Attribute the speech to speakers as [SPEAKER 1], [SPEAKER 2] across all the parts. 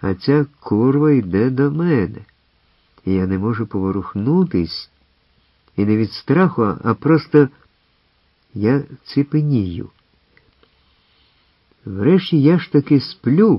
[SPEAKER 1] а ця курва йде до мене. І я не можу поворухнутись, і не від страху, а просто я ціпенію. Врешті я ж таки сплю,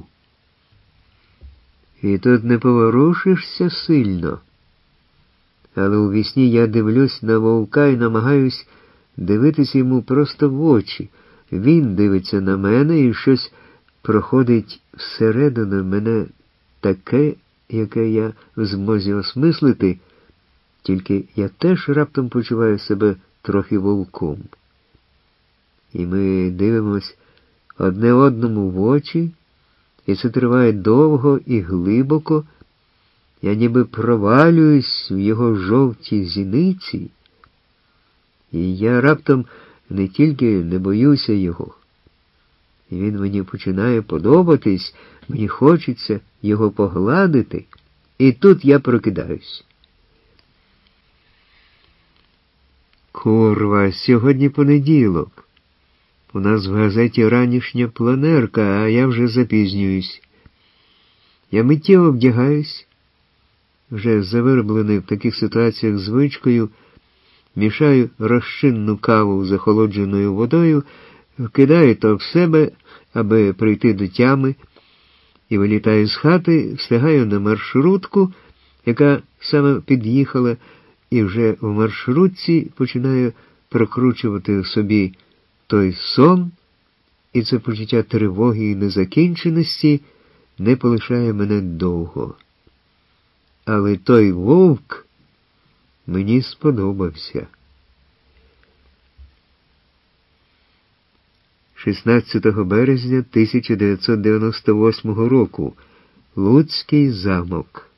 [SPEAKER 1] і тут не поворушишся сильно. Але у вісні я дивлюсь на вовка і намагаюсь дивитися йому просто в очі. Він дивиться на мене, і щось проходить всередину мене таке, яке я в змозі осмислити, тільки я теж раптом почуваю себе трохи вовком. І ми дивимось одне одному в очі, і це триває довго і глибоко. Я ніби провалююсь в його жовті зіниці, і я раптом не тільки не боюся його, і він мені починає подобатись, мені хочеться його погладити, і тут я прокидаюсь. Курва, сьогодні понеділок. У нас в газеті ранішня планерка, а я вже запізнююсь. Я миттєво вдягаюсь, вже завироблений в таких ситуаціях звичкою, мішаю розчинну каву з охолодженою водою, вкидаю то в себе, аби прийти до тями, і вилітаю з хати, встигаю на маршрутку, яка саме під'їхала, і вже в маршрутці починаю прокручувати в собі той сон, і це почуття тривоги і незакінченості не полишає мене довго. Але той вовк мені сподобався. 16 березня 1998 року. Луцький замок.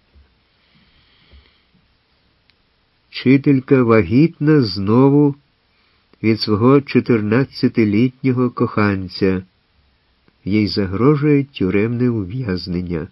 [SPEAKER 1] Вчителька вагітна знову від свого 14-літнього коханця. Їй загрожує тюремне ув'язнення.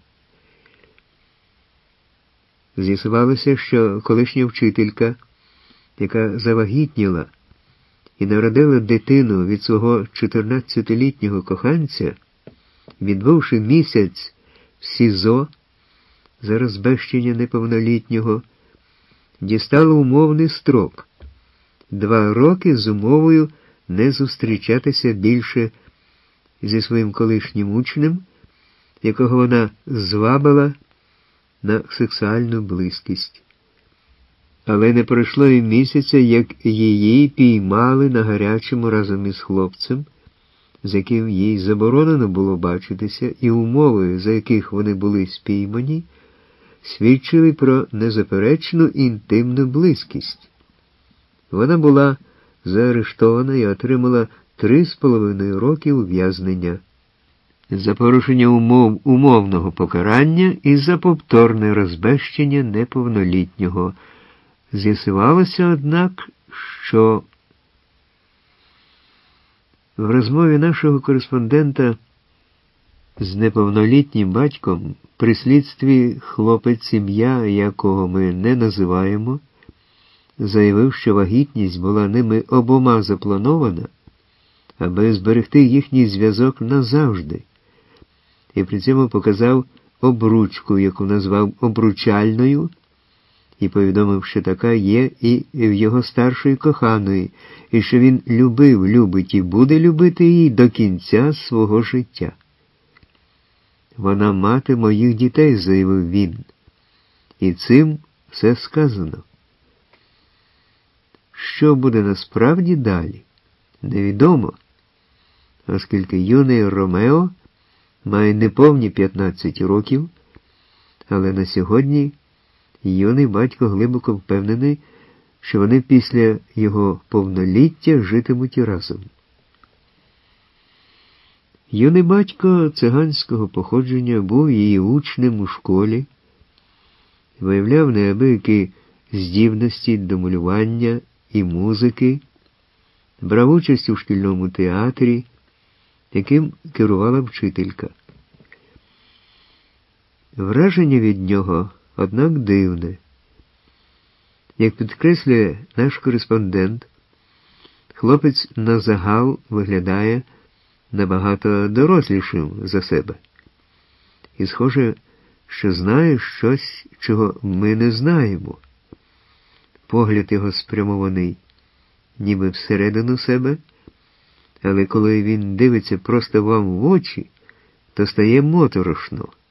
[SPEAKER 1] З'ясувалося, що колишня вчителька, яка завагітніла і народила дитину від свого 14-літнього коханця, відбувши місяць в СІЗО за розбещення неповнолітнього, дістала умовний строк – 2 роки з умовою не зустрічатися більше зі своїм колишнім учнем, якого вона звабила на сексуальну близькість. Але не пройшло і місяця, як її піймали на гарячому разом із хлопцем, з яким їй заборонено було бачитися, і умови, за яких вони були спіймані, свідчили про незаперечну інтимну близькість. Вона була заарештована і отримала 3,5 роки ув'язнення за порушення умов умовного покарання і за повторне розбещення неповнолітнього. З'ясувалося, однак, що в розмові нашого кореспондента з неповнолітнім батьком при слідстві хлопець, ім'я якого ми не називаємо, заявив, що вагітність була ними обома запланована, аби зберегти їхній зв'язок назавжди, і при цьому показав обручку, яку назвав обручальною, і повідомив, що така є і в його старшої коханої, і що він любив, любить і буде любити її до кінця свого життя. «Вона мати моїх дітей», – заявив він, і цим все сказано. Що буде насправді далі, невідомо, оскільки юний Ромео має неповні 15 років, але на сьогодні юний батько глибоко впевнений, що вони після його повноліття житимуть разом. Юний батько циганського походження був її учнем у школі, виявляв неабиякі здібності до малювання і музики, брав участь у шкільному театрі, яким керувала вчителька. Враження від нього, однак, дивне. Як підкреслює наш кореспондент, хлопець назагал виглядає набагато дорослішим за себе. і схоже, що знає щось, чого ми не знаємо. Погляд його спрямований ніби всередину себе, але коли він дивиться просто вам в очі, то стає моторошно.